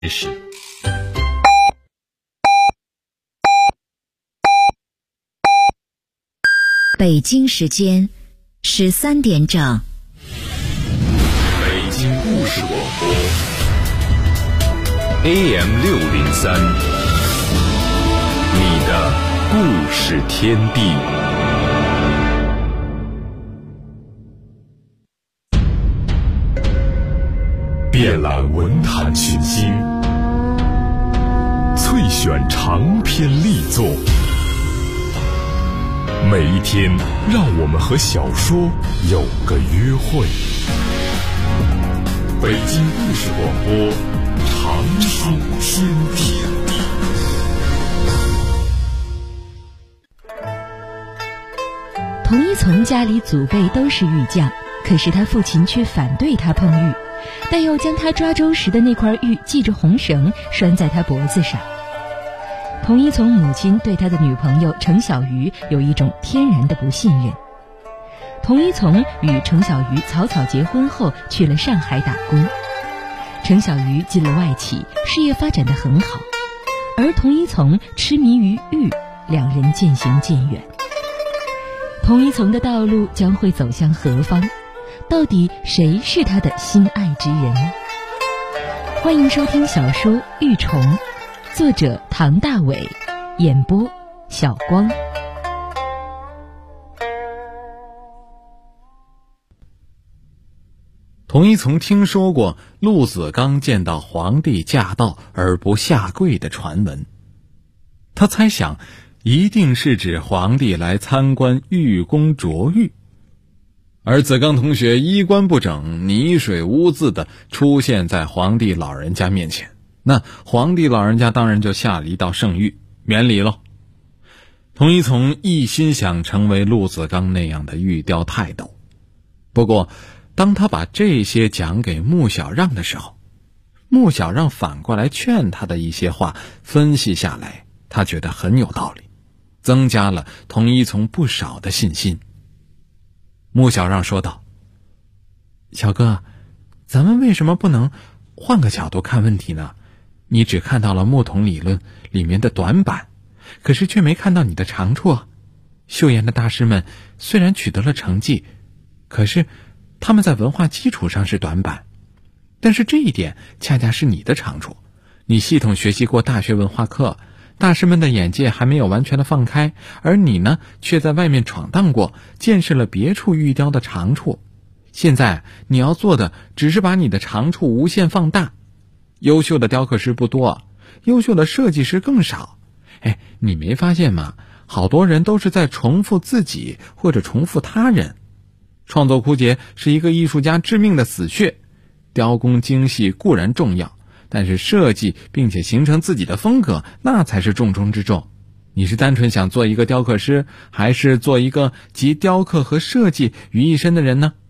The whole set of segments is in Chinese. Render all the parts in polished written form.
始。 北京时间13点整。 北京故事广播 AM603，你的故事天地。遍览文坛群星，萃选长篇力作，每一天让我们和小说有个约会。北京故事广播长书天地。 童一从家里祖辈都是玉匠，可是他父亲却反对他碰玉，但又将他抓周时的那块玉系着红绳拴在他脖子上。童一从母亲对他的女朋友程小鱼有一种天然的不信任。童一从与程小鱼草草结婚后去了上海打工，程小鱼进了外企，事业发展得很好，而童一从痴迷于玉，两人渐行渐远。童一从的道路将会走向何方？到底谁是他的心爱之人？欢迎收听小说《玉虫》，作者唐大伟，演播小光。 童一从听说过陆子刚见到皇帝驾到而不下跪的传闻，他猜想一定是指皇帝来参观玉宫琢玉，而子刚同学衣冠不整，泥水污渍的出现在皇帝老人家面前，那皇帝老人家当然就下了一道圣谕，免礼喽。童一从一心想成为陆子刚那样的玉雕泰斗，不过当他把这些讲给穆小让的时候，穆小让反过来劝他的一些话分析下来，他觉得很有道理，增加了童一从不少的信心。穆小让说道：小哥，咱们为什么不能换个角度看问题呢？你只看到了木桶理论里面的短板，可是却没看到你的长处啊。秀妍的大师们虽然取得了成绩，可是他们在文化基础上是短板，但是这一点恰恰是你的长处。你系统学习过大学文化课，大师们的眼界还没有完全的放开，而你呢，却在外面闯荡过，见识了别处玉雕的长处。现在你要做的只是把你的长处无限放大。优秀的雕刻师不多，优秀的设计师更少。你没发现吗？好多人都是在重复自己或者重复他人。创作枯竭是一个艺术家致命的死穴。雕工精细固然重要，但是设计并且形成自己的风格，那才是重中之重。你是单纯想做一个雕刻师，还是做一个集雕刻和设计于一身的人呢？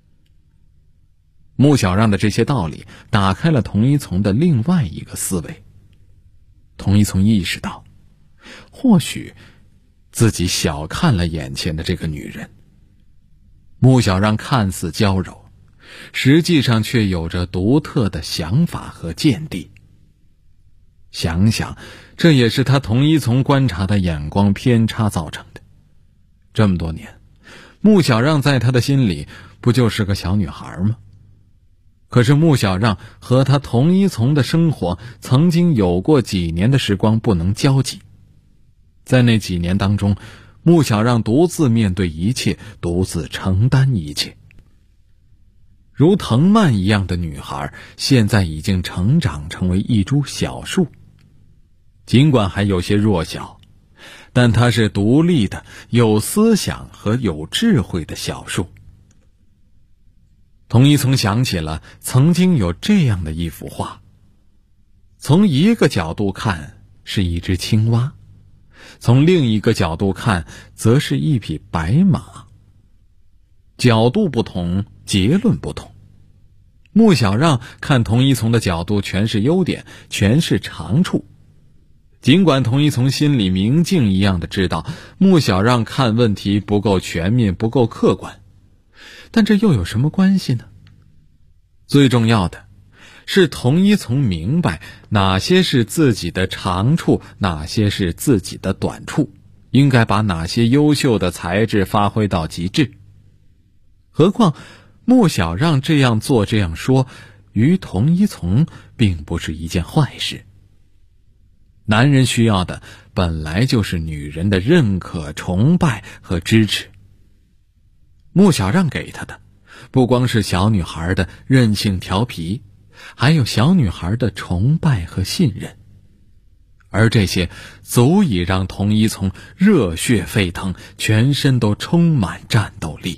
穆小让的这些道理打开了童一从的另外一个思维。童一从意识到，或许自己小看了眼前的这个女人。穆小让看似娇柔，实际上却有着独特的想法和见地。想想，这也是他童一从观察的眼光偏差造成的。这么多年，穆小让在他的心里不就是个小女孩吗？可是穆小让和他童一从的生活曾经有过几年的时光不能交集。在那几年当中，穆小让独自面对一切，独自承担一切。如藤蔓一样的女孩，现在已经成长成为一株小树。尽管还有些弱小，但她是独立的、有思想和有智慧的小树。童一从想起了曾经有这样的一幅画，从一个角度看是一只青蛙，从另一个角度看则是一匹白马。角度不同，结论不同。穆小让看童一从的角度全是优点，全是长处。尽管童一从心里明镜一样的知道穆小让看问题不够全面，不够客观，但这又有什么关系呢？最重要的是童一从明白哪些是自己的长处，哪些是自己的短处，应该把哪些优秀的才智发挥到极致。何况穆小让这样做这样说，于童一从并不是一件坏事。男人需要的本来就是女人的认可、崇拜和支持。穆小让给他的不光是小女孩的任性调皮，还有小女孩的崇拜和信任，而这些足以让童一从热血沸腾，全身都充满战斗力。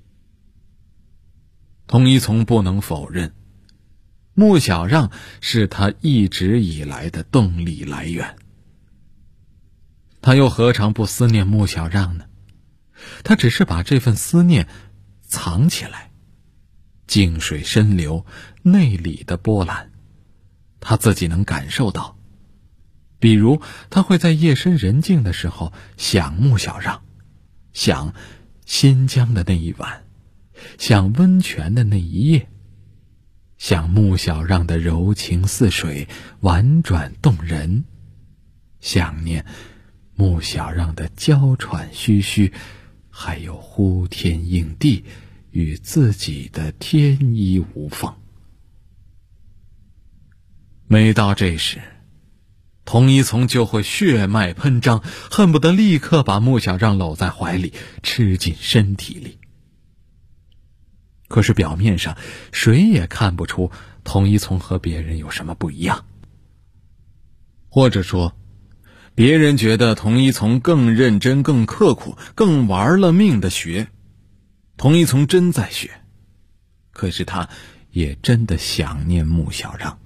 童一从不能否认，穆小让是他一直以来的动力来源。他又何尝不思念穆小让呢？他只是把这份思念藏起来，静水深流，内里的波澜他自己能感受到。比如他会在夜深人静的时候想穆小让，想新疆的那一晚，想温泉的那一夜，想穆小让的柔情似水，婉转动人，想念穆小让的娇喘吁吁，还有呼天应地与自己的天衣无缝。每到这时，童一从就会血脉喷张，恨不得立刻把穆小让搂在怀里，吃进身体里。可是表面上谁也看不出童一从和别人有什么不一样，或者说别人觉得童一从更认真、更刻苦、更玩了命的学。童一从真在学，可是他也真的想念穆小让。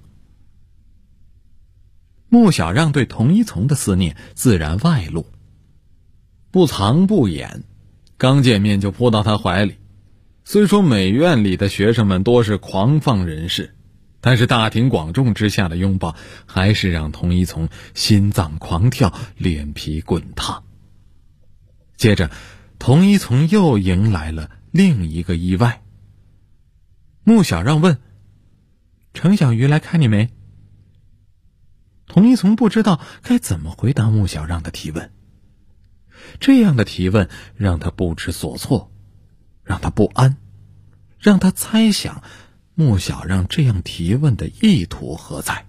穆小让对童一从的思念自然外露，不藏不掩，刚见面就扑到他怀里。虽说美院里的学生们多是狂放人士，但是大庭广众之下的拥抱还是让童一从心脏狂跳，脸皮滚烫。接着童一从又迎来了另一个意外。穆小让问：程小鱼来看你没？童一从不知道该怎么回答穆小让的提问。这样的提问让他不知所措，让他不安，让他猜想穆小让这样提问的意图何在。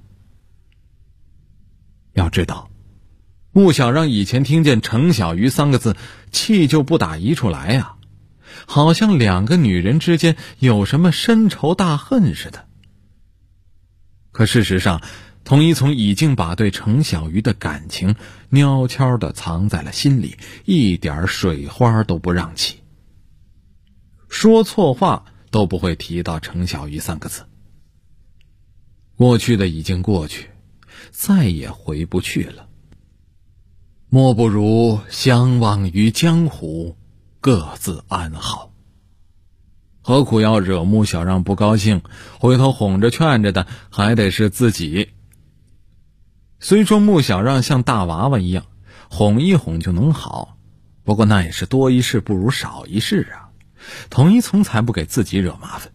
要知道，穆小让以前听见程小鱼三个字，气就不打一处来啊，好像两个女人之间有什么深仇大恨似的。可事实上，童一从已经把对程小鱼的感情悄悄地藏在了心里，一点水花都不让起。说错话都不会提到程小鱼三个字。过去的已经过去，再也回不去了。莫不如相忘于江湖，各自安好。何苦要惹穆小让不高兴，回头哄着劝着的还得是自己。虽说穆小让像大娃娃一样，哄一哄就能好，不过那也是多一事不如少一事啊。童一从才不给自己惹麻烦。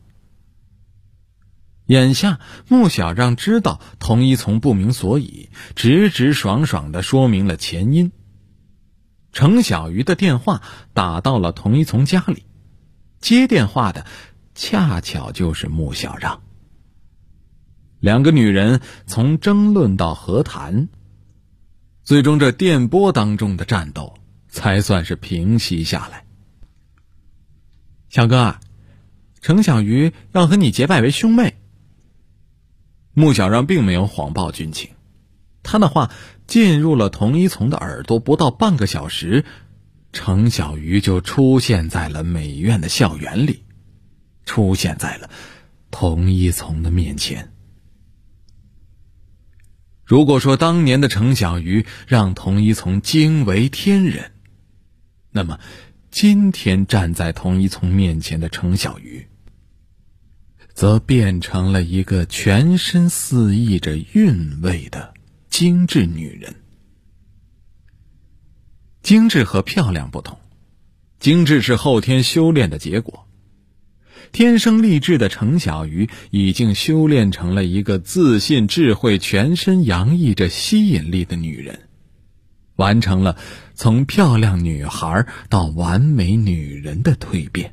眼下穆小让知道童一从不明所以，直直爽爽地说明了前因。程小鱼的电话打到了童一从家里，接电话的恰巧就是穆小让。两个女人从争论到和谈，最终这电波当中的战斗才算是平息下来。小哥，程小鱼要和你结拜为兄妹。穆小让并没有谎报军情，他的话进入了童一从的耳朵，不到半个小时，程小鱼就出现在了美院的校园里，出现在了童一从的面前。如果说当年的程小鱼让童一从惊为天人，那么今天站在童一从面前的程小鱼则变成了一个全身肆意着韵味的精致女人。精致和漂亮不同，精致是后天修炼的结果。 天生丽质的程小鱼已经修炼成了一个自信、智慧、全身洋溢着吸引力的女人，完成了从漂亮女孩到完美女人的蜕变。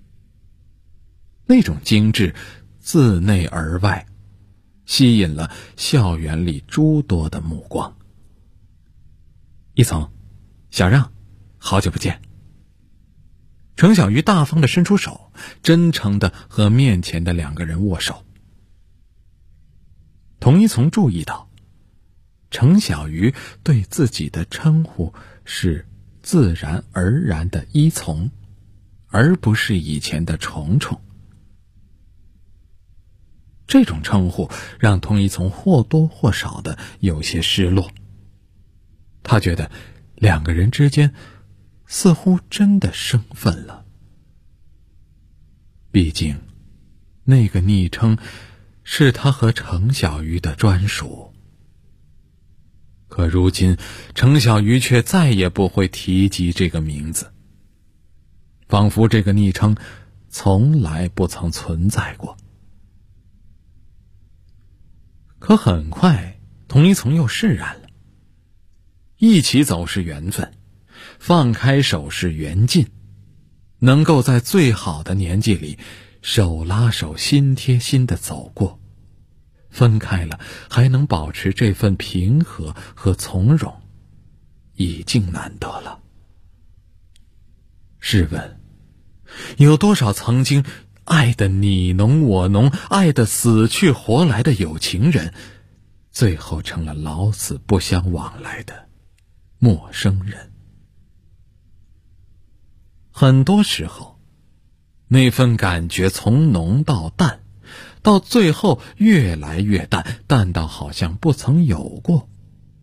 那种精致自内而外，吸引了校园里诸多的目光。一丛，小让，好久不见。程小鱼大方地伸出手，真诚地和面前的两个人握手。童一从注意到，程小鱼对自己的称呼是自然而然的依从，而不是以前的虫虫。这种称呼让童一从或多或少的有些失落。他觉得两个人之间似乎真的生分了。毕竟那个昵称是他和程小鱼的专属，可如今程小鱼却再也不会提及这个名字，仿佛这个昵称从来不曾存在过。可很快童一从又释然了，一起走是缘分，放开手是缘尽，能够在最好的年纪里手拉手心贴心地走过，分开了还能保持这份平和和从容，已经难得了。试问，有多少曾经爱得你侬我侬，爱得死去活来的有情人，最后成了老死不相往来的陌生人？很多时候，那份感觉从浓到淡，到最后越来越淡，淡到好像不曾有过。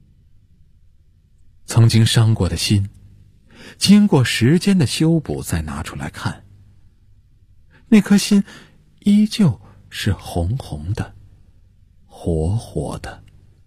曾经伤过的心，经过时间的修补再拿出来看，那颗心依旧是红红的，活活的。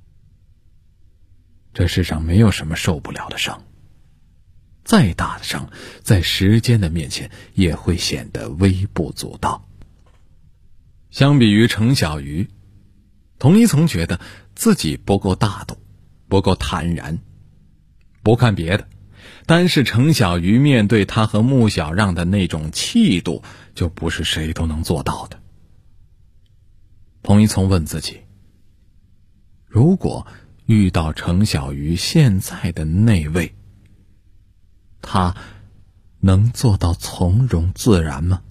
这世上没有什么受不了的伤，再大的伤，在时间的面前也会显得微不足道。相比于程小鱼，童一从觉得自己不够大度，不够坦然。不看别的，单是程小鱼面对他和穆小让的那种气度，就不是谁都能做到的。童一从问自己，如果遇到程小鱼现在的那位，他能做到从容自然吗？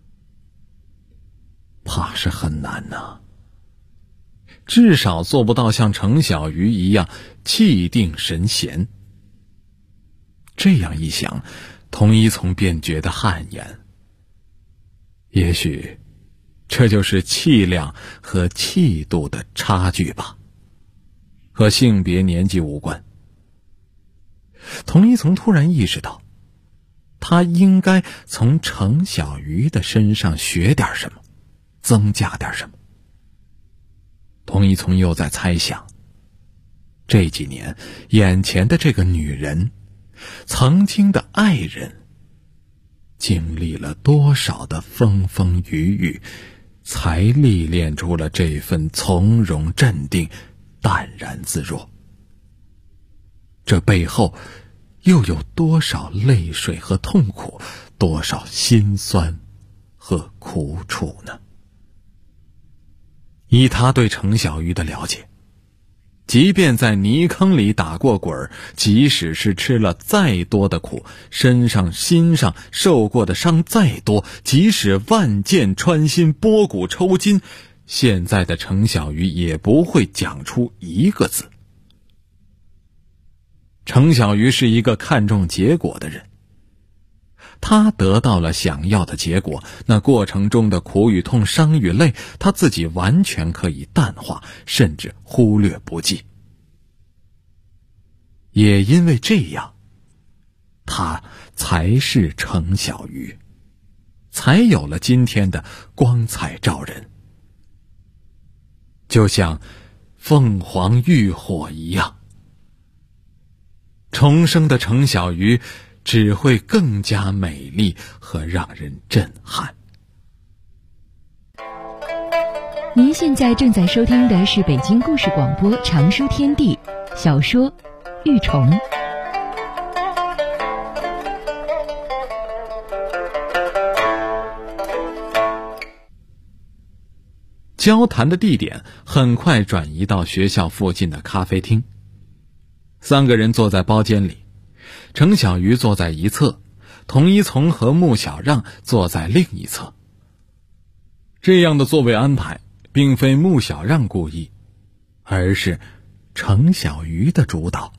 怕是很难呐，至少做不到像程小鱼一样气定神闲。这样一想，童一从便觉得汗颜。也许这就是气量和气度的差距吧，和性别年纪无关。童一从突然意识到，他应该从程小鱼的身上学点什么，增加点什么。童一从又在猜想，这几年眼前的这个女人，曾经的爱人，经历了多少的风风雨雨，才历练出了这份从容镇定、淡然自若。这背后又有多少泪水和痛苦，多少心酸和苦楚呢？以他对程小鱼的了解，即便在泥坑里打过滚，即使是吃了再多的苦，身上心上受过的伤再多，即使万箭穿心，拨骨抽筋，现在的程小鱼也不会讲出一个字。程小鱼是一个看重结果的人，他得到了想要的结果，那过程中的苦与痛、伤与泪，他自己完全可以淡化，甚至忽略不计。也因为这样，他才是程小鱼，才有了今天的光彩照人。就像凤凰浴火一样，重生的程小鱼只会更加美丽和让人震撼。 您现在正在收听的是北京故事广播长书天地小说《玉虫》。 交谈的地点很快转移到学校附近的咖啡厅。3个人坐在包间里，程小鱼坐在一侧，童一从和穆小让坐在另一侧。这样的座位安排并非穆小让故意，而是程小鱼的主导。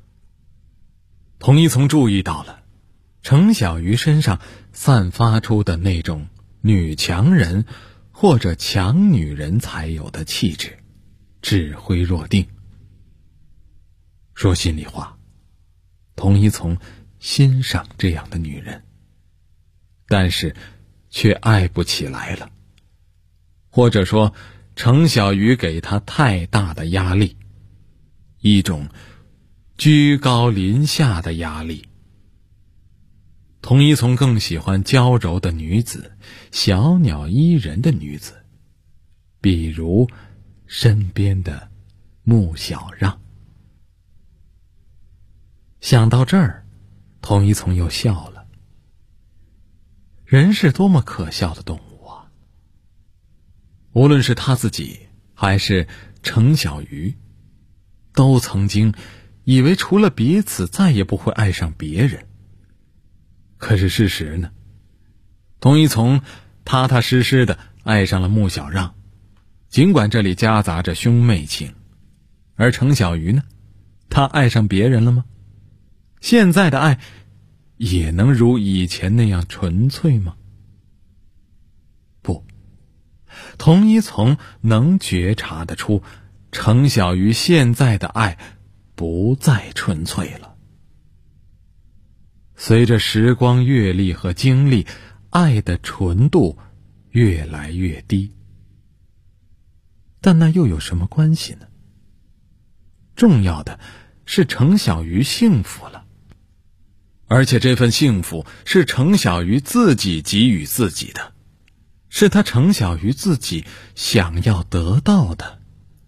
童一从注意到了程小鱼身上散发出的那种女强人或者强女人才有的气质，指挥若定。说心里话，童一从欣赏这样的女人，但是却爱不起来了。或者说，程小鱼给他太大的压力，一种居高临下的压力。童一从更喜欢娇柔的女子，小鸟依人的女子，比如身边的穆小让。想到这儿，童一从又笑了。人是多么可笑的动物啊！无论是他自己还是程小鱼，都曾经以为除了彼此再也不会爱上别人。可是事实呢？童一从踏踏实实地爱上了穆小让，尽管这里夹杂着兄妹情。而程小鱼呢？他爱上别人了吗？现在的爱也能如以前那样纯粹吗？不，童一从能觉察得出，程小鱼现在的爱不再纯粹了。随着时光阅历和经历，爱的纯度越来越低。但那又有什么关系呢？重要的是程小鱼幸福了，而且这份幸福是程小鱼自己给予自己的，是他程小鱼自己想要得到的。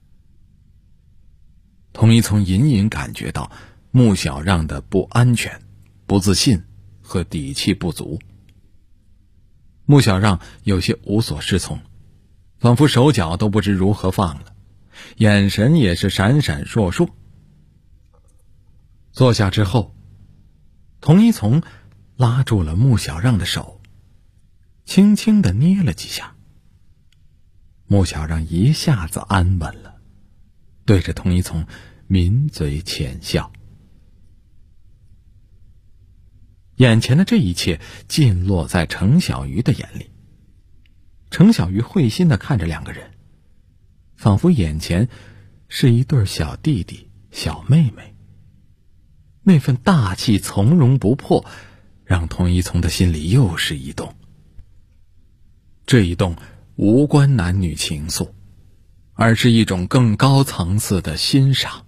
童一从隐隐感觉到穆小让的不安全、不自信和底气不足。穆小让有些无所适从，仿佛手脚都不知如何放了，眼神也是闪闪烁烁。坐下之后，童一从拉住了穆小让的手，轻轻地捏了几下。穆小让一下子安稳了，对着童一从抿嘴浅笑。眼前的这一切尽落在程小鱼的眼里。程小鱼会心地看着2个人，仿佛眼前是一对小弟弟、小妹妹。那份大气从容不迫，让童一从的心里又是一动。这一动无关男女情愫，而是一种更高层次的欣赏。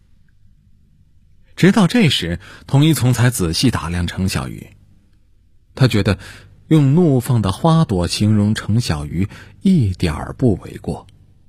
直到这时，童一从才仔细打量程小鱼。他觉得用怒放的花朵形容程小鱼一点儿不为过。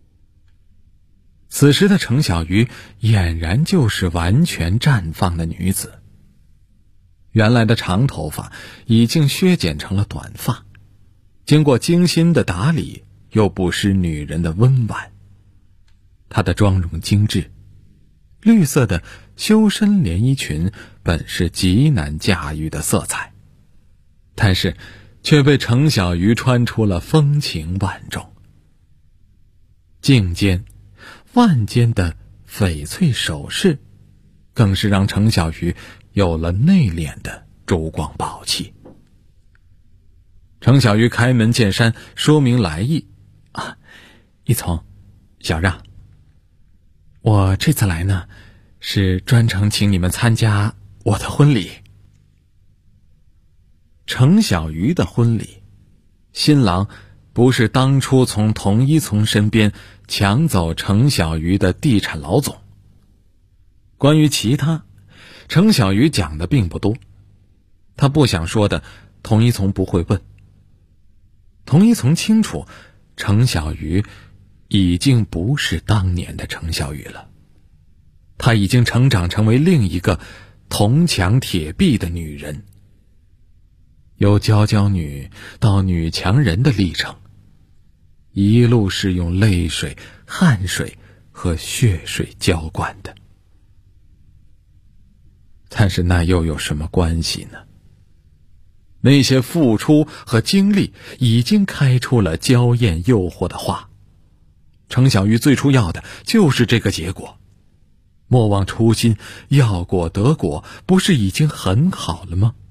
此时的程小鱼俨然就是完全绽放的女子，原来的长头发已经削减成了短发，经过精心的打理，又不失女人的温婉。她的妆容精致，绿色的修身连衣裙本是极难驾驭的色彩，但是却被程小鱼穿出了风情万种。颈间万间的翡翠首饰，更是让程小鱼有了内敛的珠光宝气。程小鱼开门见山说明来意：一从、小让，我这次来呢，是专程请你们参加我的婚礼。程小鱼的婚礼，新郎不是当初从童一从身边抢走程小鱼的地产老总。关于其他，程小鱼讲的并不多，他不想说的，童一从不会问。童一从清楚，程小鱼已经不是当年的程小雨了，她已经成长成为另一个铜墙铁壁的女人，由娇娇女到女强人的历程，一路是用泪水、汗水和血水浇灌的。但是那又有什么关系呢？那些付出和经历已经开出了娇艳诱惑的花。程小鱼最初要的就是这个结果，莫忘初心，要果得果，不是已经很好了吗？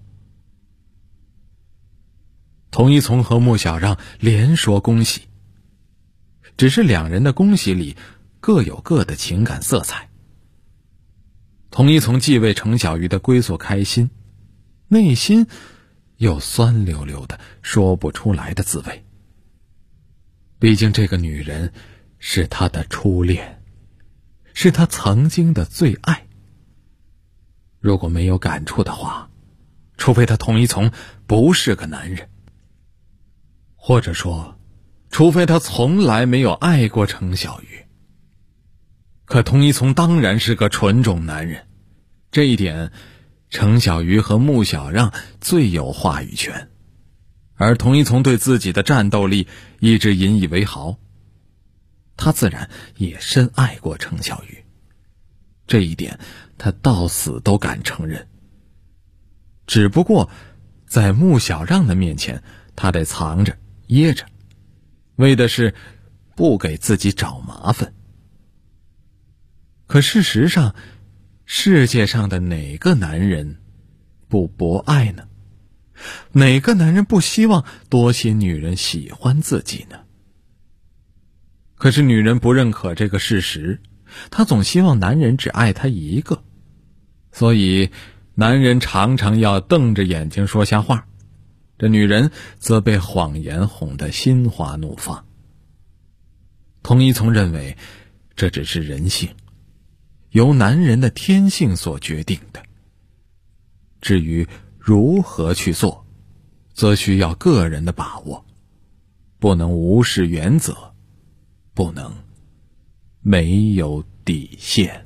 童一从和穆小让连说恭喜，只是两人的恭喜里各有各的情感色彩。童一从既为程小鱼的归宿开心，内心又酸溜溜的说不出来的滋味。毕竟这个女人是他的初恋，是他曾经的最爱。如果没有感触的话，除非他童一从不是个男人，或者说除非他从来没有爱过程小鱼。可童一从当然是个纯种男人，这一点程小鱼和穆小让最有话语权，而童一从对自己的战斗力一直引以为豪，他自然也深爱过程小鱼，这一点他到死都敢承认。只不过在穆小让的面前，他得藏着掖着，为的是不给自己找麻烦。可事实上，世界上的哪个男人不博爱呢？哪个男人不希望多些女人喜欢自己呢？可是女人不认可这个事实，她总希望男人只爱她一个，所以男人常常要瞪着眼睛说瞎话，这女人则被谎言哄得心花怒放。童一从认为这只是人性，由男人的天性所决定的。至于如何去做，则需要个人的把握，不能无视原则，不能没有底线。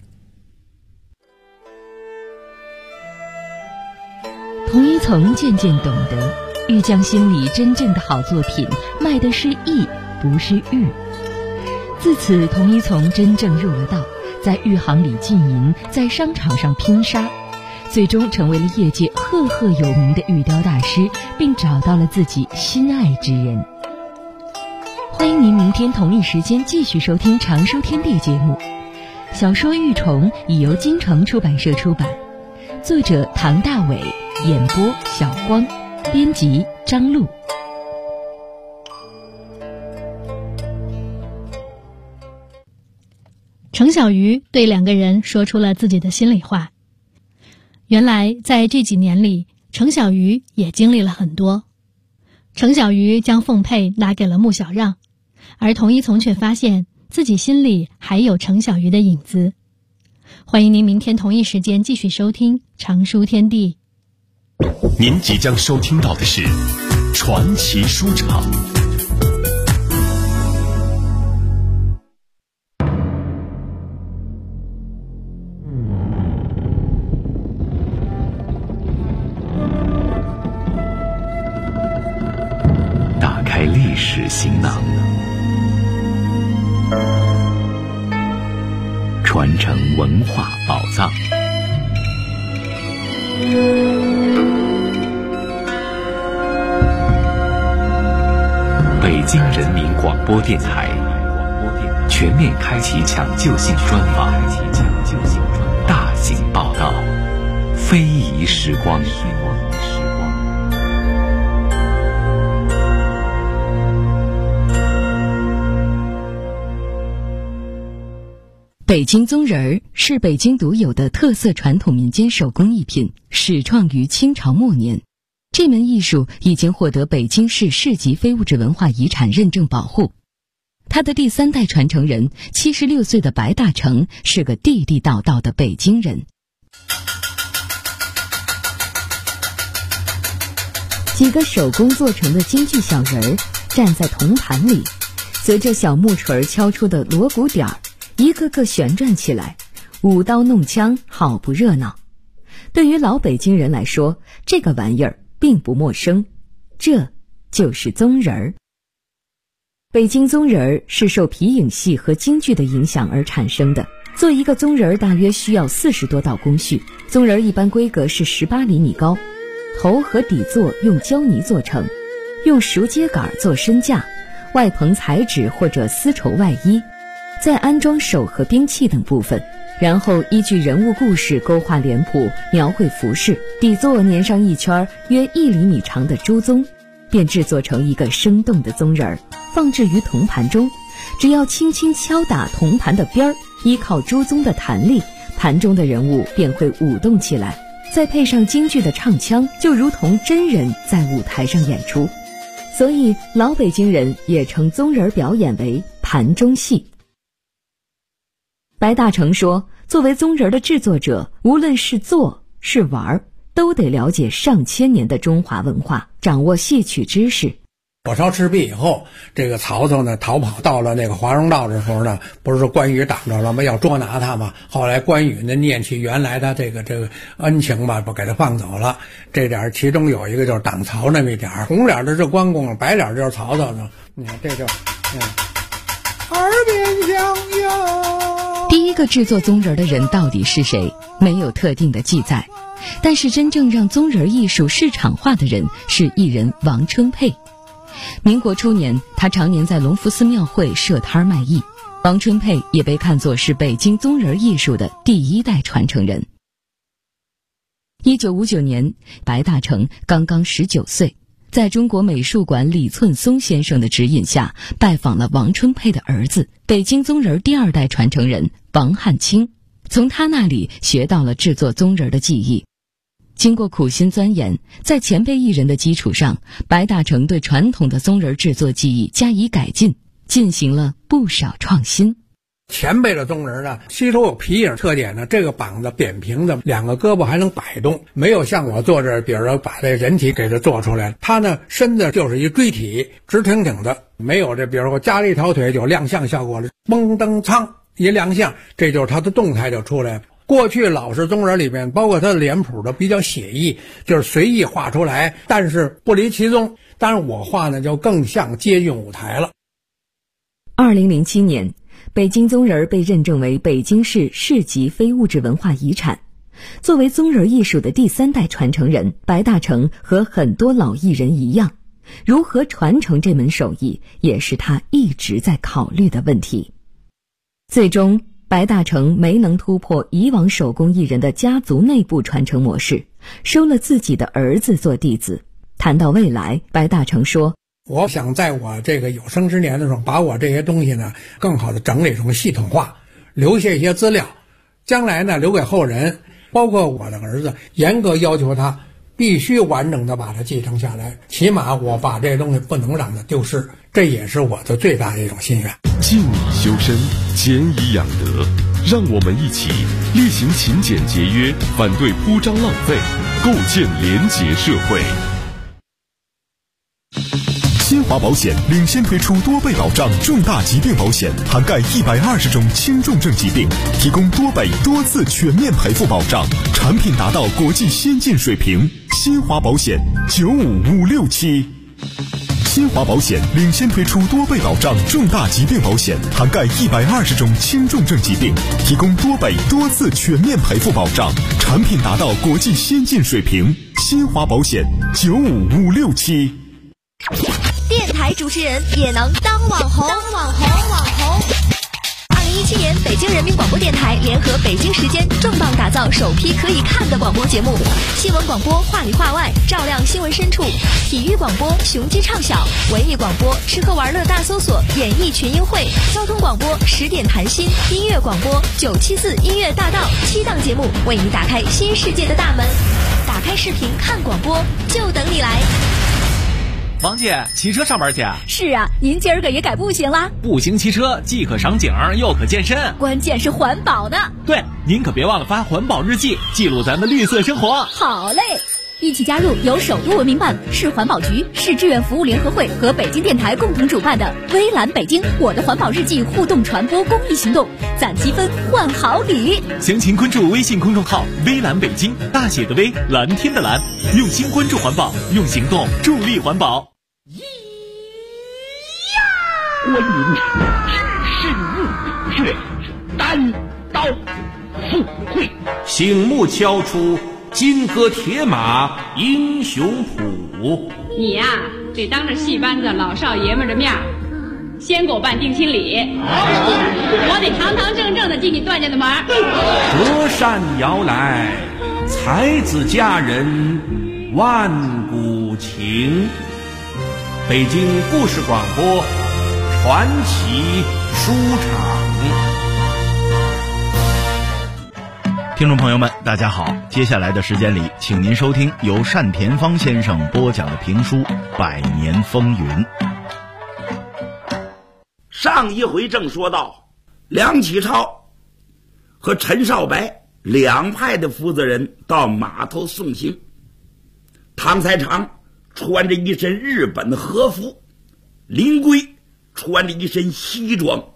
童一从渐渐懂得，玉匠心里真正的好作品卖的是艺，不是玉。自此，童一从真正入了道，在玉行里经营，在商场上拼杀，最终成为了业界赫赫有名的玉雕大师，并找到了自己心爱之人。欢迎您明天同一时间继续收听常书天地节目。小说《玉虫》已由京城出版社出版，作者唐大伟，演播小光，编辑张璐。 程小鱼对两个人说出了自己的心里话。原来在这几年里，程小鱼也经历了很多。程小鱼将凤佩拿给了穆小让，而童一从却发现自己心里还有程小鱼的影子。欢迎您明天同一时间继续收听常书天地。 您即将收听到的是传奇书场。 打开历史行囊，传承文化宝藏。北京人民广播电台全面开启抢救性专访，大型报道，非遗时光。 北京宗人儿是北京独有的特色传统民间手工艺品，始创于清朝末年。这门艺术已经获得北京市市级非物质文化遗产认证保护。他的第三代传承人76岁的白大成是个地地道道的北京人。几个手工做成的京剧小人儿站在铜盘里， 随着小木锤敲出的锣鼓点儿，一个个旋转起来，舞刀弄枪，好不热闹。对于老北京人来说，这个玩意儿并不陌生，这就是宗人儿。北京宗人儿是受皮影戏和京剧的影响而产生的。做一个宗人儿大约需要40多道工序，宗人儿一般规格是18厘米高，头和底座用胶泥做成，用熟秸秆做身架，外棚彩纸或者丝绸外衣，再安装手和兵器等部分，然后依据人物故事勾画脸谱，描绘服饰，底座粘上一圈约1厘米长的朱宗，便制作成一个生动的宗人儿，放置于铜盘中。只要轻轻敲打铜盘的边儿，依靠朱宗的弹力，盘中的人物便会舞动起来，再配上京剧的唱腔，就如同真人在舞台上演出。所以老北京人也称宗人表演为盘中戏。白大成说，作为宗人的制作者，无论是做是玩，都得了解上千年的中华文化，掌握戏曲知识。 火烧赤壁以后，这个曹操呢逃跑到了那个华容道的时候呢，不是关羽挡着了吗？要捉拿他嘛。后来关羽呢念起原来他这个恩情吧，不给他放走了。这点其中有一个就是挡曹那么一点，红脸的是关公，白脸就是曹操呢。你看这就耳边响哟。 第一个制作宗人的人到底是谁？没有特定的记载，但是真正让宗人艺术市场化的人是艺人王春佩。民国初年，他常年在隆福寺庙会设摊卖艺。王春佩也被看作是北京宗人艺术的第1代传承人。1959年，白大成刚刚19岁，在中国美术馆李寸松先生的指引下，拜访了王春佩的儿子，北京宗人第2代传承人王汉卿，从他那里学到了制作宗人的技艺。经过苦心钻研，在前辈艺人的基础上，白大成对传统的宗人制作技艺加以改进，进行了不少创新。 前辈的宗人呢，吸收有皮影特点呢，这个膀子扁平的，2个胳膊还能摆动，没有像我做这，比如说把这人体给它做出来，他呢身子就是一锥体，直挺挺的，没有这比如说加了一条腿就亮相效果了，嘣噔噌一亮相，这就是他的动态就出来了。过去老式宗人里面，包括他的脸谱都比较写意，就是随意画出来，但是不离其宗。当然我画呢就更像接近舞台了。 2007年，北京宗人被认证为北京市市级非物质文化遗产。作为宗人艺术的第3代传承人，白大成和很多老艺人一样，如何传承这门手艺，也是他一直在考虑的问题。最终白大成没能突破以往手工艺人的家族内部传承模式，收了自己的儿子做弟子。谈到未来，白大成说， 我想在我这个有生之年的时候，把我这些东西呢更好的整理成系统化，留下一些资料，将来呢留给后人，包括我的儿子，严格要求他必须完整的把它继承下来，起码我把这东西不能让它丢失，这也是我的最大的一种心愿。 静以修身，俭以养德，让我们一起厉行勤俭节约，反对铺张浪费，构建廉洁社会。新华保险领先推出多倍保障重大疾病保险，涵盖120种轻重症疾病，提供多倍多次全面赔付保障，产品达到国际先进水平。新华保险95567。新华保险领先推出多倍保障重大疾病保险，涵盖120种轻重症疾病，提供多倍多次全面赔付保障，产品达到国际先进水平。新华保险95567。 电台主持人也能当网红。2017年，北京人民广播电台联合北京时间重磅打造首批可以看的广播节目，新闻广播话里话外，照亮新闻深处；体育广播雄鸡唱晓，文艺广播吃喝玩乐大搜索，演艺群英会；交通广播10点谈心，音乐广播974音乐大道，7档节目为你打开新世界的大门。打开视频看广播，就等你来。 王姐，骑车上班去？ 是啊，您今儿个也改步行啦？ 步行骑车既可赏景又可健身， 关键是环保呢。 对，您可别忘了发环保日记，记录咱们绿色生活。 好嘞。 一起加入由首都文明办、市环保局、市志愿服务联合会和北京电台共同主办的微蓝北京我的环保日记互动传播公益行动，攒积分换好礼。 详情关注微信公众号微蓝北京，大写的微，蓝天的蓝，用心关注环保，用行动助力环保。 观音只是墓穴，单刀赴会， 醒目敲出金戈铁马英雄谱。 你呀，得当着戏班子老少爷们的面先给我办定亲礼，我得堂堂正正的进你段家的门。 隔山遥来，才子佳人万古情。北京故事广播传奇书场。 听众朋友们，大家好，接下来的时间里，请您收听由单田芳先生播讲的评书《百年风云》。 上一回正说到，梁启超和陈少白两派的负责人到码头送行，唐才常穿着一身日本的和服，林圭穿着一身西装。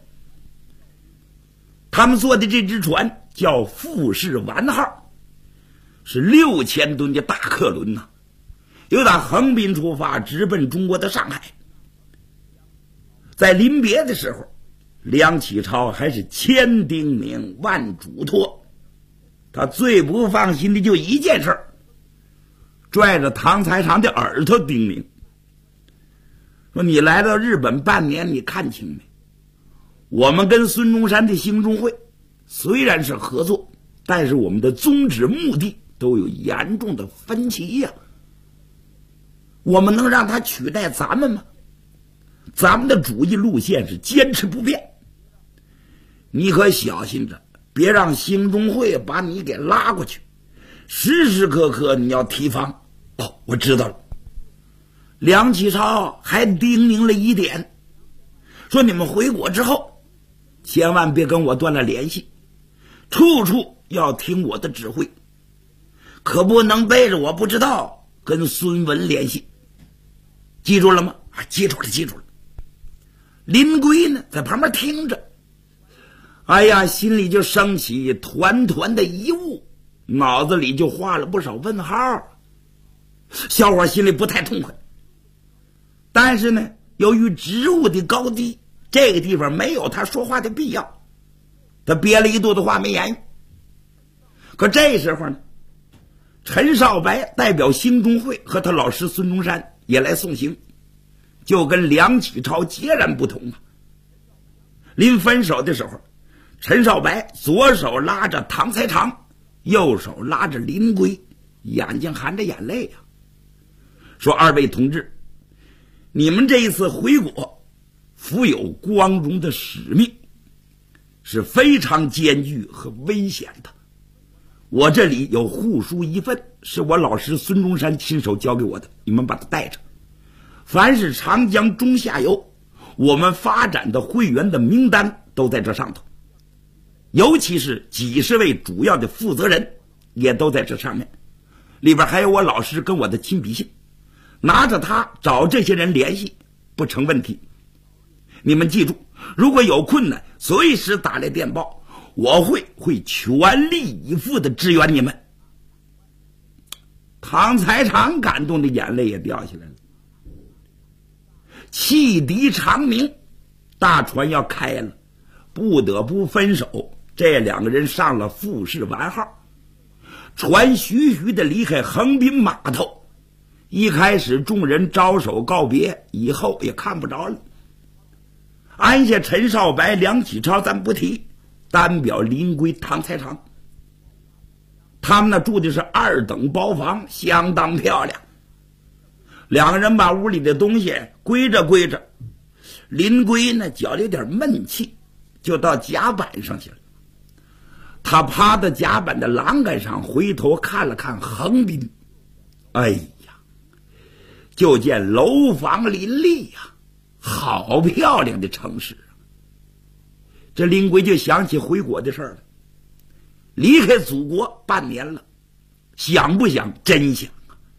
他们坐的这只船叫富士丸号，是6000吨的大客轮呐，由打横滨出发，直奔中国的上海。在临别的时候，梁启超还是千叮咛万嘱托，他最不放心的就一件事，拽着唐才常的耳朵叮咛说：“你来到日本半年，你看清没？我们跟孙中山的兴中会虽然是合作，但是我们的宗旨目的都有严重的分歧呀。我们能让他取代咱们吗？咱们的主义路线是坚持不变，你可小心着，别让兴中会把你给拉过去，时时刻刻你要提防。”哦，我知道了。梁启超还叮咛了一点，说你们回国之后千万别跟我断了联系，处处要听我的指挥，可不能背着我不知道跟孙文联系，记住了吗？记住了，记住了。林圭呢，在旁边听着，哎呀，心里就升起团团的疑雾，脑子里就画了不少问号。小伙心里不太痛快，但是呢，由于职务的高低，这个地方没有他说话的必要，他憋了一肚子话没言语。可这时候呢，陈少白代表兴中会和他老师孙中山也来送行，就跟梁启超截然不同啊。临分手的时候，陈少白左手拉着唐才常，右手拉着林圭，眼睛含着眼泪啊，说：“二位同志，你们这一次回国负有光荣的使命，是非常艰巨和危险的。我这里有护书一份，是我老师孙中山亲手交给我的，你们把它带着。凡是长江中下游我们发展的会员的名单都在这上头，尤其是几十位主要的负责人也都在这上面，里边还有我老师跟我的亲笔信，拿着它找这些人联系不成问题。你们记住，如果有困难随时打来电报，我会全力以赴的支援你们。”唐才常感动的眼泪也掉下来了。汽笛长鸣，大船要开了，不得不分手。这两个人上了富士丸号，船徐徐的离开横滨码头。一开始众人招手告别，以后也看不着了。安下陈少白、梁启超咱不提，单表林圭、唐才常。他们那住的是2等包房，相当漂亮。两个人把屋里的东西归着归着，林圭呢觉得有点闷气，就到甲板上去了。他趴在甲板的栏杆上，回头看了看横滨，哎呀，就见楼房林立呀，好漂亮的城市啊！这林圭就想起回国的事了。离开祖国半年了，想不想？真想啊！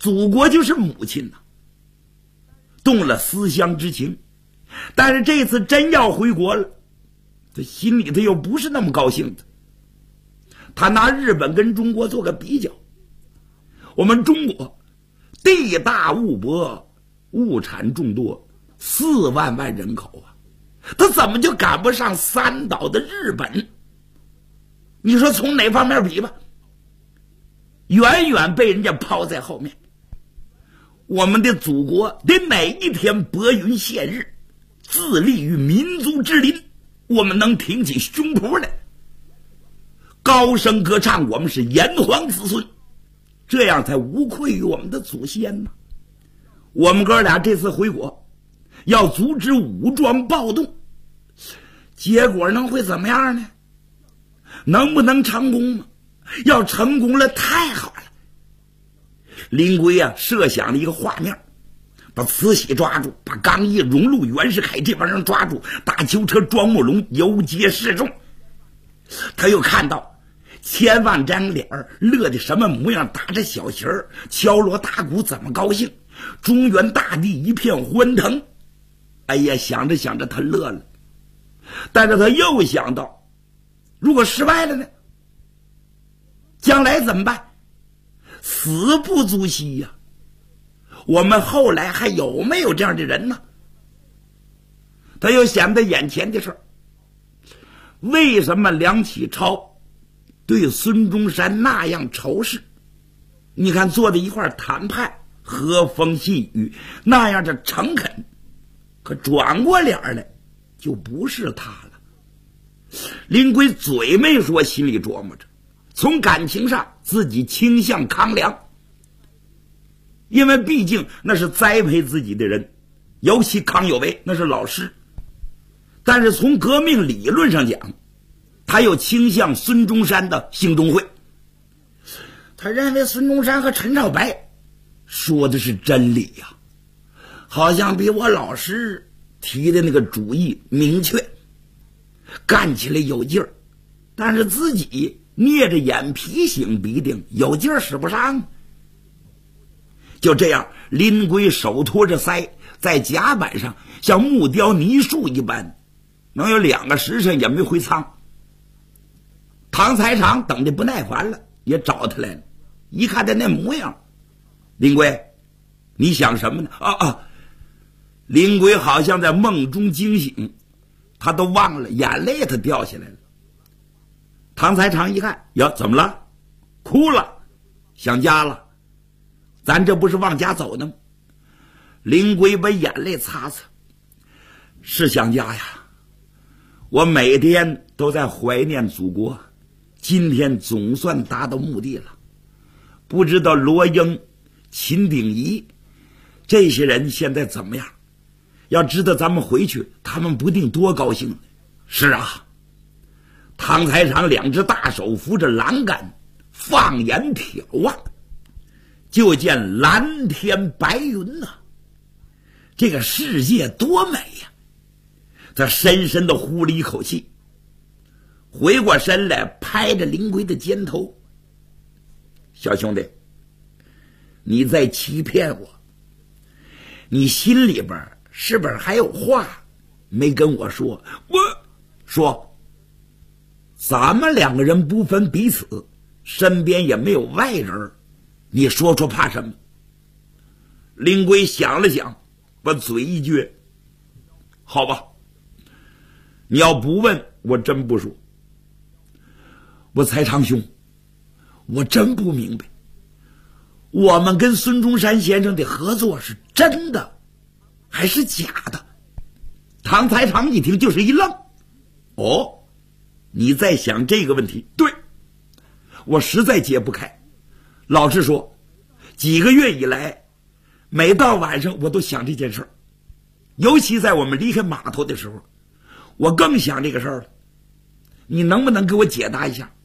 祖国就是母亲呐，动了思乡之情。但是这次真要回国了，他心里头又不是那么高兴的。他拿日本跟中国做个比较，我们中国地大物博，物产众多，4万万人口啊，他怎么就赶不上三岛的日本？你说从哪方面比吧？远远被人家抛在后面。我们的祖国得每一天拨云见日，自立于民族之林，我们能挺起胸脯来高声歌唱，我们是炎黄子孙，这样才无愧于我们的祖先呢。我们哥俩这次回国要阻止武装暴动，结果能会怎么样呢？能不能成功吗？要成功了太好了。林圭啊设想了一个画面，把慈禧抓住，把刚毅、荣禄、袁世凯这帮人抓住，大囚车庄木龙游街示众。他又看到千万张脸乐得什么模样，打着小旗儿，敲锣打鼓，怎么高兴？中原大地一片欢腾。哎呀，想着想着他乐了，但是他又想到，如果失败了呢？将来怎么办？死不足惜呀！我们后来还有没有这样的人呢？他又想到眼前的事儿，为什么梁启超对孙中山那样仇视？你看坐在一块谈判，和风细雨，那样的诚恳，可转过脸来就不是他了。林圭嘴没说，心里琢磨着，从感情上自己倾向康梁，因为毕竟那是栽培自己的人，尤其康有为那是老师。但是从革命理论上讲，他又倾向孙中山的兴中会。他认为孙中山和陈少白说的是真理呀，好像比我老师提的那个主意明确，干起来有劲儿，但是自己捏着眼皮擤鼻涕，有劲儿使不上。就这样，林圭手托着腮，在甲板上像木雕泥塑一般，能有2个时辰也没回舱。唐才常等得不耐烦了，也找他来了。一看他那模样，林圭，你想什么呢？林圭好像在梦中惊醒，他都忘了，眼泪他掉下来了。唐才常一看，呀，怎么了？哭了，想家了。咱这不是往家走呢吗？林圭把眼泪擦擦，是想家呀。我每天都在怀念祖国，今天总算达到目的了。不知道罗英、秦鼎仪这些人现在怎么样？要知道咱们回去，他们不定多高兴。是啊，唐才常2只大手扶着栏杆，放眼眺望，就见蓝天白云呐，这个世界多美呀！他深深的呼了一口气，回过身来拍着林圭的肩头，小兄弟，你在欺骗我，你心里边是不是还有话没跟我说？我说，咱们2个人不分彼此，身边也没有外人，你说说怕什么？林圭想了想，把嘴一撅，好吧，你要不问我真不说。我才常兄，我真不明白，我们跟孙中山先生的合作是真的还是假的？唐才常一听就是一愣，哦，你在想这个问题？对，我实在解不开。老实说，几个月以来，每到晚上我都想这件事儿，尤其在我们离开码头的时候，我更想这个事儿了。你能不能给我解答一下？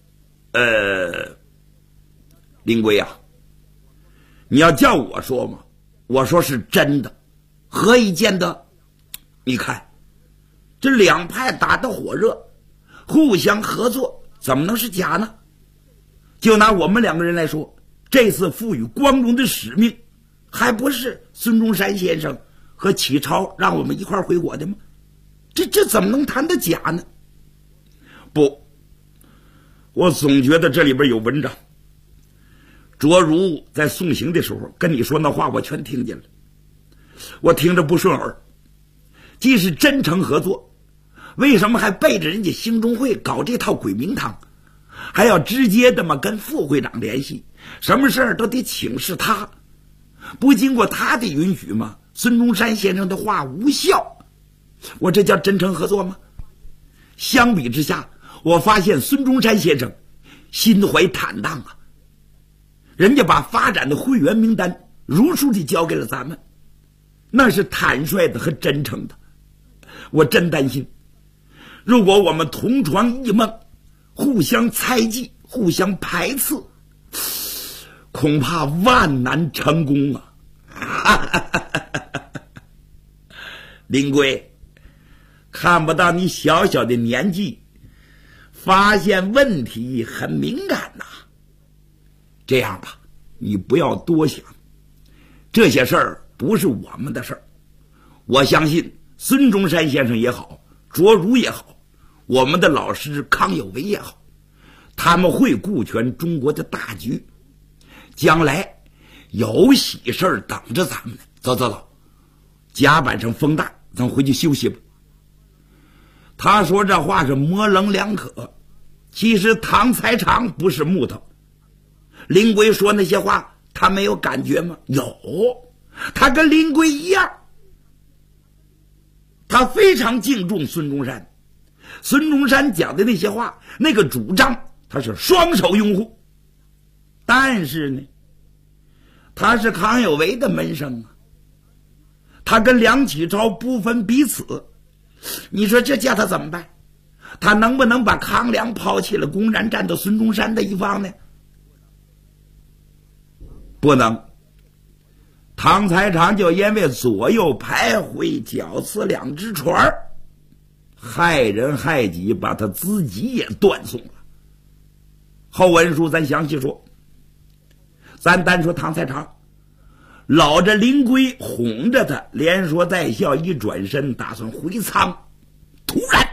林圭啊，你要叫我说嘛，我说是真的，何以见得？你看，这2派打得火热，互相合作，怎么能是假呢？就拿我们2个人来说，这次赋予光荣的使命， 还不是孙中山先生和启超让我们一块儿回国的吗？这怎么能谈得假呢？不，我总觉得这里边有文章。卓如在送行的时候跟你说那话，我全听见了，我听着不顺耳。既是真诚合作，为什么还背着人家兴中会搞这套鬼名堂，还要直接的嘛跟副会长联系，什么事儿都得请示他，不经过他的允许嘛，孙中山先生的话无效。我这叫真诚合作吗？相比之下，我发现孙中山先生心怀坦荡啊，人家把发展的会员名单如数地交给了咱们，那是坦率的和真诚的。我真担心，如果我们同床异梦，互相猜忌，互相排斥，恐怕万难成功啊！林贵，看不到你小小的年纪发现问题很敏感呐。这样吧，你不要多想，这些事儿不是我们的事儿。我相信孙中山先生也好，卓如也好，我们的老师康有为也好，他们会顾全中国的大局，将来有喜事儿等着咱们呢。走，甲板上风大，咱回去休息吧。他说这话是模棱两可，其实唐才常不是木头。林圭说那些话他没有感觉吗？有，他跟林圭一样，他非常敬重孙中山。孙中山讲的那些话，那个主张他是双手拥护。但是呢，他是康有为的门生啊，他跟梁启超不分彼此，你说这叫他怎么办？他能不能把康梁抛弃了，公然站到孙中山的一方呢？不能。唐才常就因为左右徘徊，绞刺两只船，害人害己，把他自己也断送了。后文书咱详细说，咱单说唐才常，老着林圭哄着他，连说带笑，一转身打算回舱，突然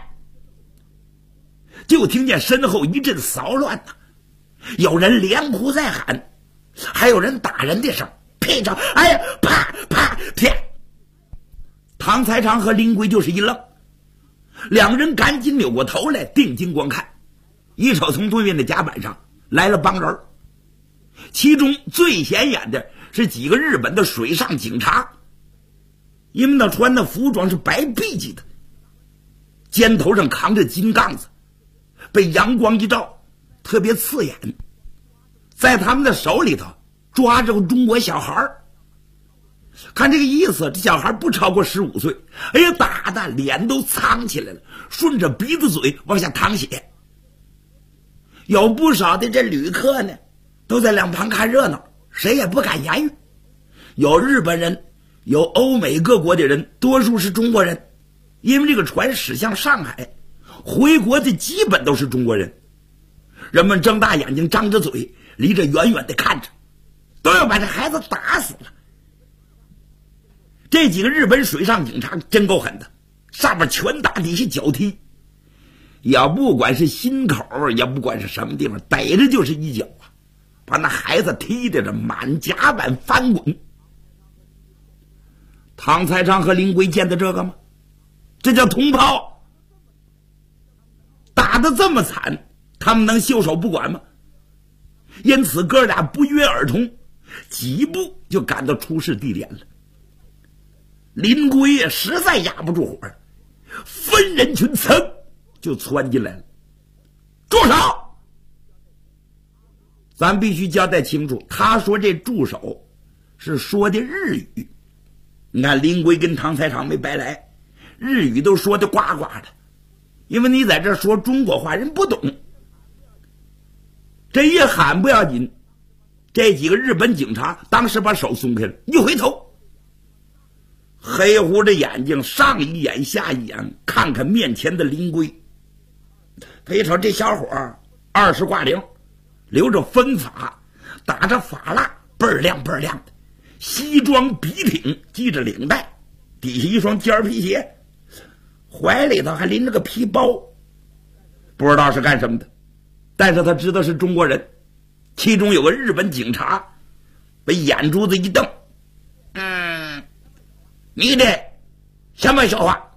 就听见身后一阵骚乱呐，有人连呼在喊，还有人打人的声，噼着，哎呀，啪啪啪！唐才常和林圭就是一愣，两人赶紧扭过头来定睛观看，一瞅从对面的甲板上来了帮人，其中最显眼的是几个日本的水上警察，因为那穿的服装是白璧级的，肩头上扛着金杠子，被阳光一照特别刺眼，在他们的手里头抓着个中国小孩，看这个意思，这小孩不超过15岁，哎呀，打的脸都苍起来了，顺着鼻子嘴往下淌血。有不少的这旅客呢，都在两旁看热闹，谁也不敢言语。有日本人，有欧美各国的人，多数是中国人，因为这个船驶向上海，回国的基本都是中国人。人们睁大眼睛，张着嘴，离着远远的看着，都要把这孩子打死了。这几个日本水上警察真够狠的，上面拳打，底下脚踢，也不管是心口，也不管是什么地方，逮着就是一脚啊，把那孩子踢得这满甲板翻滚。唐才常和林圭见的这个吗？这叫同胞，打得这么惨，他们能袖手不管吗？因此哥俩不约而同，几步就赶到出事地点了。林圭也实在压不住火了，分人群噌就窜进来了。住手！咱必须交代清楚，他说这住手是说的日语。你看林圭跟唐才常没白来，日语都说的呱呱的，因为你在这说中国话，人不懂。这一喊不要紧，这几个日本警察当时把手松开了，一回头，黑乎着眼睛，上一眼下一眼，看看面前的林圭。他一瞅这小伙20挂零，留着分发，打着发蜡，倍儿亮倍儿亮的， 西装笔挺，系着领带，底下一双尖皮鞋，怀里头还拎着个皮包，不知道是干什么的，但是他知道是中国人。其中有个日本警察把眼珠子一瞪，你这什么笑话？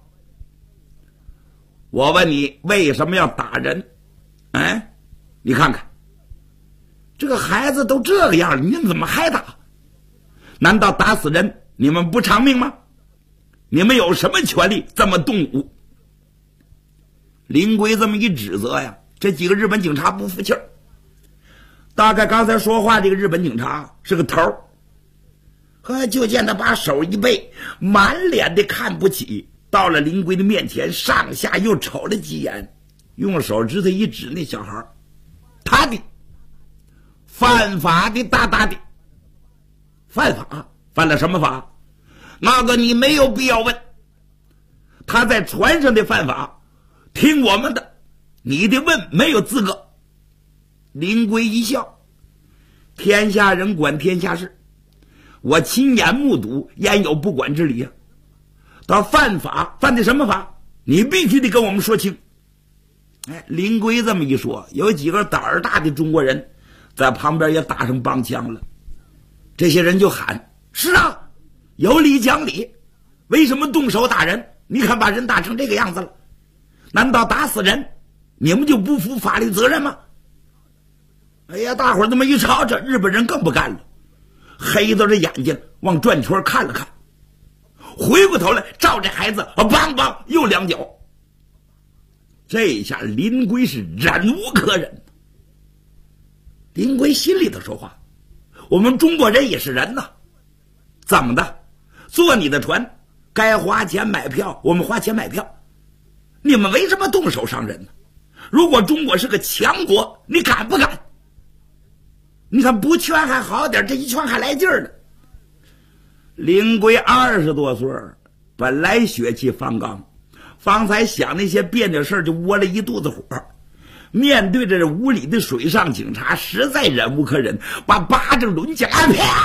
我问你为什么要打人？你看看这个孩子都这个样了，您怎么还打？难道打死人你们不偿命吗？你们有什么权利这么动武？林龟这么一指责呀，这几个日本警察不服气儿。大概刚才说话这个日本警察是个头儿，就见他把手一背，满脸的看不起，到了林龟的面前，上下又瞅了几眼，用手指头一指那小孩，他的犯法的大大的犯法，犯了什么法？那个你没有必要问。他在船上的犯法，听我们的，你的问没有资格。林龟一笑，天下人管天下事，我亲眼目睹，焉有不管之理啊？他犯法，犯的什么法？你必须得跟我们说清。林龟这么一说，有几个胆儿大的中国人在旁边也打上帮腔了。这些人就喊：是啊，有理讲理，为什么动手打人？你看把人打成这个样子了，难道打死人你们就不负法律责任吗？哎呀，大伙儿这么一吵，这日本人更不干了，黑着这眼睛往转圈看了看，回过头来照这孩子梆梆又两脚。这下林龟是忍无可忍。林龟心里头说话，我们中国人也是人呐，怎么的？坐你的船该花钱买票，我们花钱买票，你们为什么动手伤人呢？如果中国是个强国，你敢不敢？你看不劝还好点，这一劝还来劲儿呢。林龟20多岁，本来血气方刚，方才想那些别扭事就窝了一肚子火。面对着这无理的水上警察，实在忍无可忍，把巴掌抡起来，啪，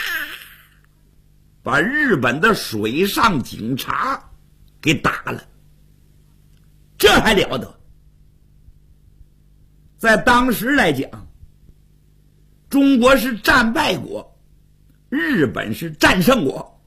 把日本的水上警察给打了。这还了得？在当时来讲，中国是战败国，日本是战胜国。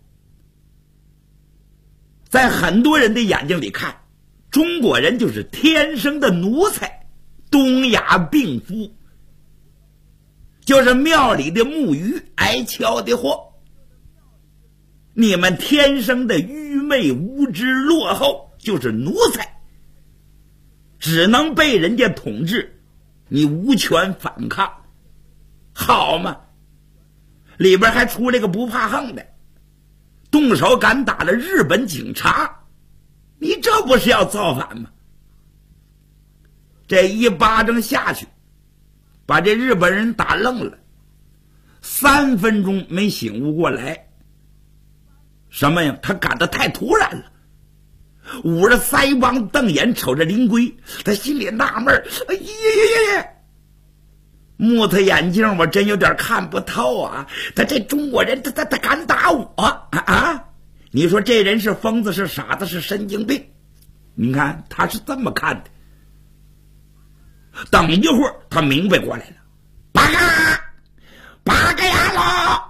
在很多人的眼睛里看，中国人就是天生的奴才，东亚病夫，就是庙里的木鱼，挨敲的货。你们天生的愚昧无知落后，就是奴才，只能被人家统治，你无权反抗，好嘛？里边还出来个不怕横的，动手敢打了日本警察，你这不是要造反吗？这一巴掌下去，把这日本人打愣了，3分钟没醒悟过来。什么呀？他赶得太突然了，捂着腮帮瞪眼瞅着林龟，他心里纳闷，哎呀呀呀！木头眼镜我真有点看不透啊！他这中国人，他敢打我啊！你说这人是疯子，是傻子，是神经病？你看他是这么看的。等一会儿他明白过来了，八个牙了，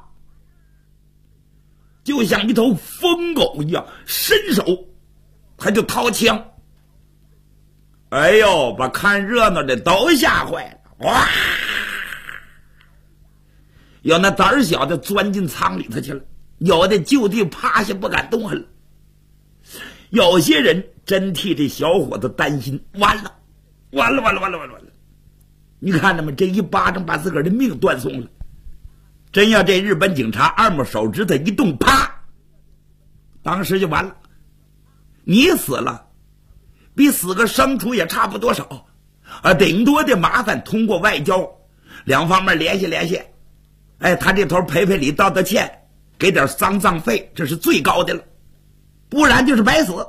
就像一头疯狗一样，伸手他就掏枪。哎呦，把看热闹的都吓坏了！哇！有那胆儿小的钻进仓里头去了，有的就地趴下不敢动弹了。有些人真替这小伙子担心，完了！你看着吗？这一巴掌把自个儿的命断送了。真要这日本警察2拇手指头一动，啪，当时就完了。你死了，比死个牲畜也差不多少顶多的麻烦通过外交两方面联系，他这头赔礼道歉，给点丧葬费，这是最高的了，不然就是白死。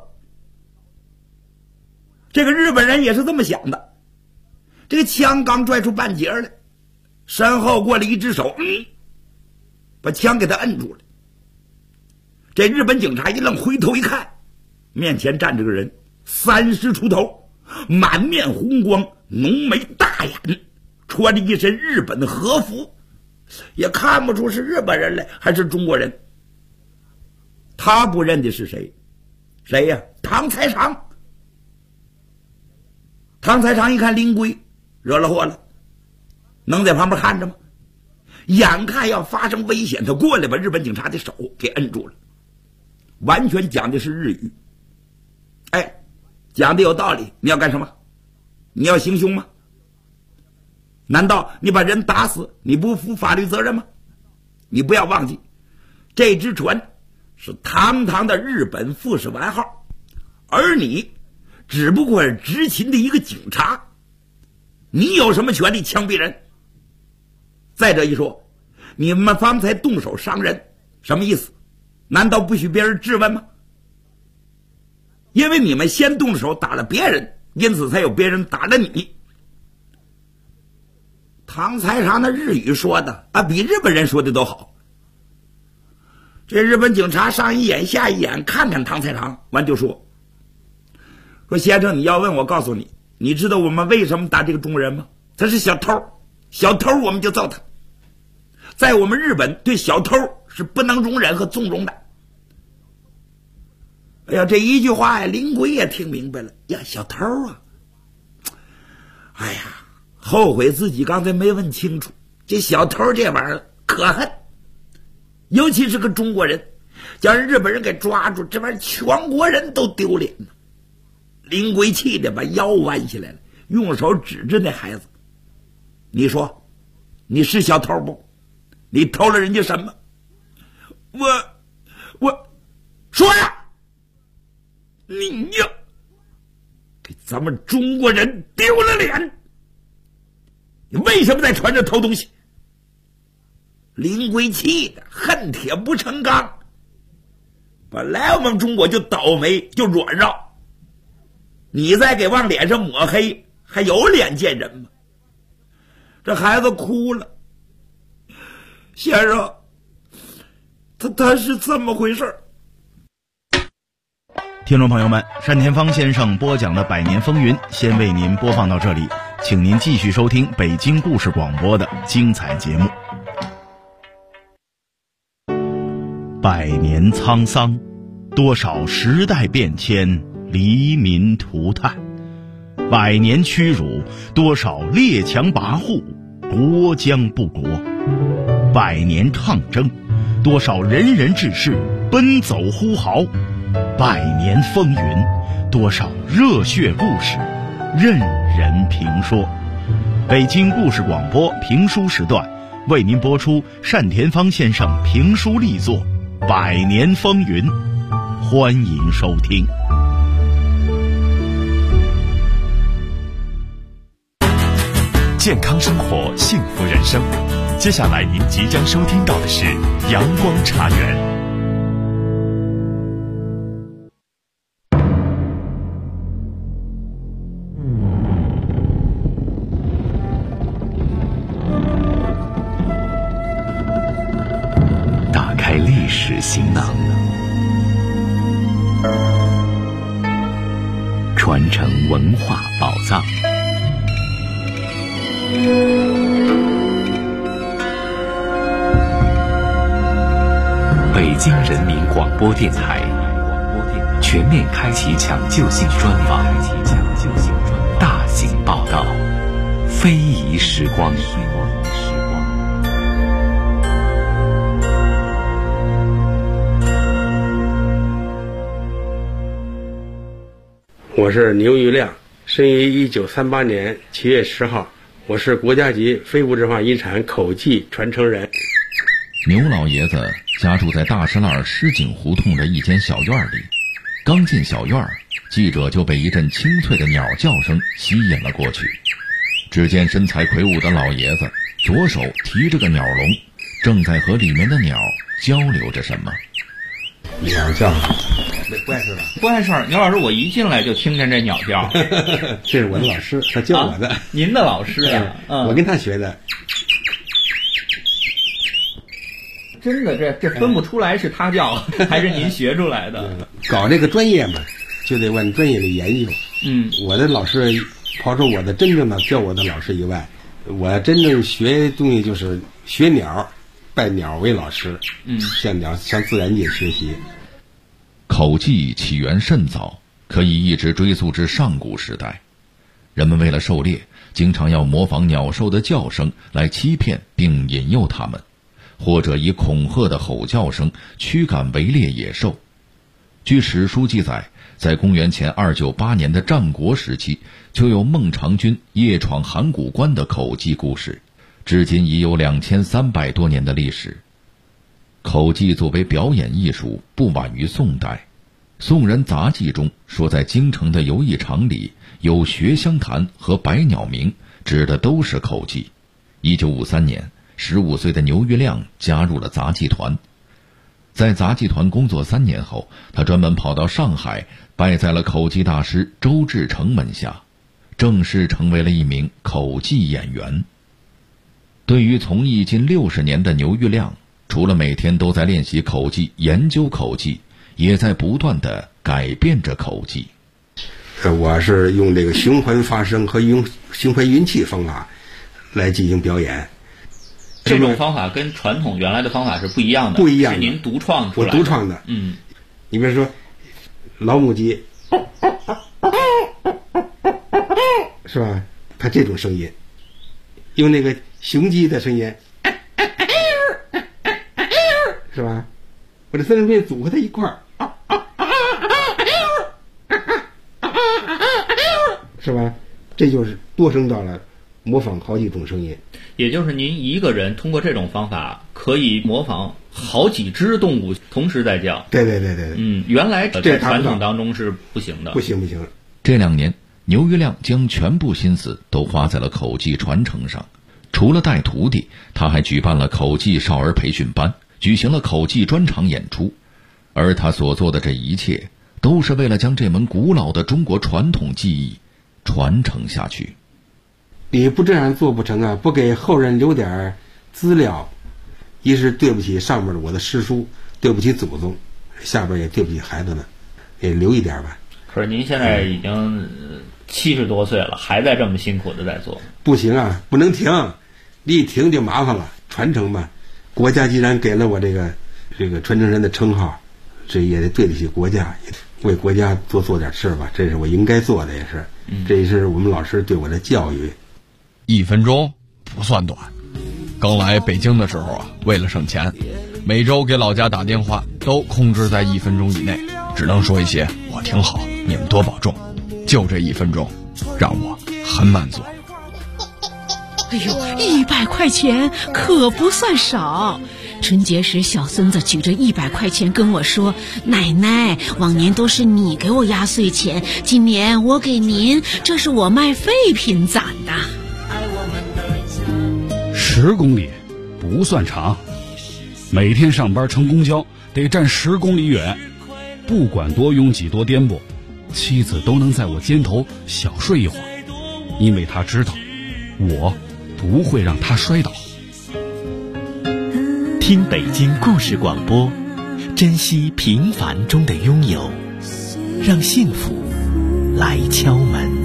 这个日本人也是这么想的，这个枪刚拽出半截来，身后过来一只手， 把枪给他摁住了。这日本警察一愣，回头一看，面前站着个人，30出头，满面红光，浓眉大眼，穿着一身日本的和服，也看不出是日本人来还是中国人。他不认的是谁？谁呀？唐才常。唐才常一看林圭，惹了祸了，能在旁边看着吗？眼看要发生危险，他过来把日本警察的手给摁住了，完全讲的是日语。哎，讲的有道理，你要干什么？你要行凶吗？难道你把人打死，你不负法律责任吗？你不要忘记，这只船是堂堂的日本富士丸号，而你只不过是执勤的一个警察，你有什么权利枪毙人？再者一说，你们方才动手伤人，什么意思？难道不许别人质问吗？因为你们先动手打了别人，因此才有别人打了你。唐才常的日语说的比日本人说的都好。这日本警察上一眼下一眼看看唐才常，完就说先生，你要问我告诉你，你知道我们为什么打这个中国人吗？他是小偷，小偷我们就揍他。在我们日本，对小偷是不能容忍和纵容的。哎呀，这一句话呀，林圭也听明白了呀，小偷啊！哎呀，后悔自己刚才没问清楚，这小偷这玩意儿可恨，尤其是个中国人，将日本人给抓住，这玩意儿全国人都丢脸呢。林圭气的把腰弯下来了，用手指着那孩子，你说你是小偷不？你偷了人家什么？我说呀，你呀，给咱们中国人丢了脸，你为什么在船上偷东西？林圭气的恨铁不成钢，本来我们中国就倒霉就软弱，你再给往脸上抹黑，还有脸见人吗？这孩子哭了，先生，他是这么回事。 听众朋友们，单田芳先生播讲的《百年风云》先为您播放到这里，请您继续收听北京故事广播的精彩节目。百年沧桑，多少时代变迁，黎民涂炭；百年屈辱，多少列强跋扈，国将不国；百年抗争，多少仁人志士奔走呼号；百年风云，多少热血故事任人评说。北京故事广播评书时段为您播出单田芳先生评书力作《百年风云》，欢迎收听。 健康生活，幸福人生。接下来您即将收听到的是阳光茶园。 打开历史行囊，传承文化宝藏。北京人民广播电台全面开启抢救性专访，大型报道，非遗时光。 我是牛玉亮，生于1938年7月10号，我是国家级非物质化遗产口技传承人。 牛老爷子家住在大石栏石井胡同的一间小院里，刚进小院，记者就被一阵清脆的鸟叫声吸引了过去。只见身材魁梧的老爷子左手提着个鸟笼，正在和里面的鸟交流着什么。 鸟叫不碍事吧？不碍事。牛老师，我一进来就听见这鸟叫。 这是我的老师，他教我的。 您的老师呀？ 我跟他学的。 真的这分不出来是他教还是您学出来的。 搞这个专业嘛，就得往专业里研究。我的老师，抛出我的真正的教我的老师以外，我真正学东西就是学鸟，拜鸟为老师。向自然界学习。 口技起源甚早，可以一直追溯至上古时代。人们为了狩猎，经常要模仿鸟兽的叫声来欺骗并引诱它们，或者以恐吓的吼叫声驱赶围猎野兽。据史书记载，在公元前298年的战国时期，就有孟尝君夜闯函谷关的口技故事，至今已有2300多年的历史。口技作为表演艺术，不晚于宋代。宋人杂记中说，在京城的游艺场里有学香坛和百鸟鸣，指的都是口技。1953年，15岁的牛玉亮加入了杂技团。在杂技团工作3年后，他专门跑到上海，拜在了口技大师周志成门下，正式成为了一名口技演员。对于从艺近60年的牛玉亮，除了每天都在练习口技、研究口技，也在不断地改变着口技。 我是用这个循环发声和用循环运气方法来进行表演。 这种方法跟传统原来的方法是不一样的， 不一样的， 是您独创出来的。 我独创的。你比如说老母鸡，是吧？它这种声音，用那个雄鸡的声音，是吧？我这3种声音组合在一块儿，是吧？这就是多声道了，模仿好几种声音。 也就是您一个人通过这种方法可以模仿好几只动物同时在叫。 对。 原来在传统当中是不行的。 不行。 这2年，牛玉亮将全部心思都花在了口技传承上。除了带徒弟，他还举办了口技少儿培训班，举行了口技专场演出。而他所做的这一切，都是为了将这门古老的中国传统技艺传承下去。 你不这样做不成啊！不给后人留点资料，一是对不起上面我的师叔，对不起祖宗，下边也对不起孩子们，也留一点吧。 可是您现在已经70多岁了，还在这么辛苦的在做。 不行啊，不能停，你一停就麻烦了。传承吧，国家既然给了我这个传承人的称号，这也得对得起国家，为国家做点事吧，这是我应该做的，也是，这也是我们老师对我的教育。 1分钟不算短，刚来北京的时候啊，为了省钱，每周给老家打电话都控制在1分钟以内，只能说一些我挺好，你们多保重，就这1分钟让我很满足。 哎呦，100块钱可不算少。春节时小孙子举着100块钱跟我说，奶奶，往年都是你给我压岁钱，今年我给您，这是我卖废品攒的。 10公里不算长，每天上班乘公交得站10公里远，不管多拥挤多颠簸，妻子都能在我肩头小睡一会儿，因为她知道我不会让她摔倒。 听北京故事广播，珍惜平凡中的拥有，让幸福来敲门。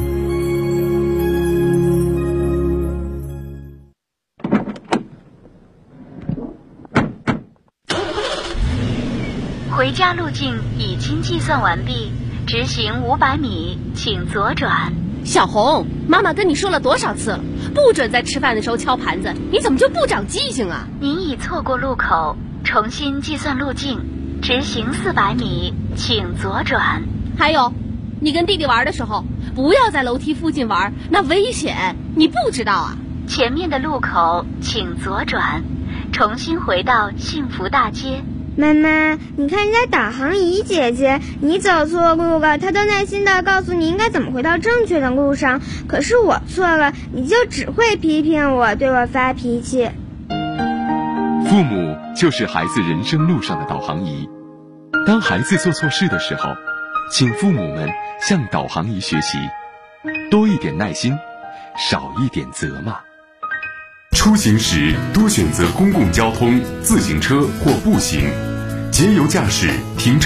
回家路径已经计算完毕，直行500米，请左转。 小红，妈妈跟你说了多少次了，不准在吃饭的时候敲盘子，你怎么就不长记性啊？ 您已错过路口，重新计算路径，直行400米，请左转。 还有，你跟弟弟玩的时候，不要在楼梯附近玩，那危险，你不知道啊？ 前面的路口请左转，重新回到幸福大街。 妈妈，你看人家导航仪姐姐，你走错路了，她都耐心地告诉你应该怎么回到正确的路上，可是我错了，你就只会批评我，对我发脾气。 父母就是孩子人生路上的导航仪，当孩子做错事的时候，请父母们向导航仪学习，多一点耐心，少一点责骂。 出行时多选择公共交通、自行车或步行，节油驾驶，停车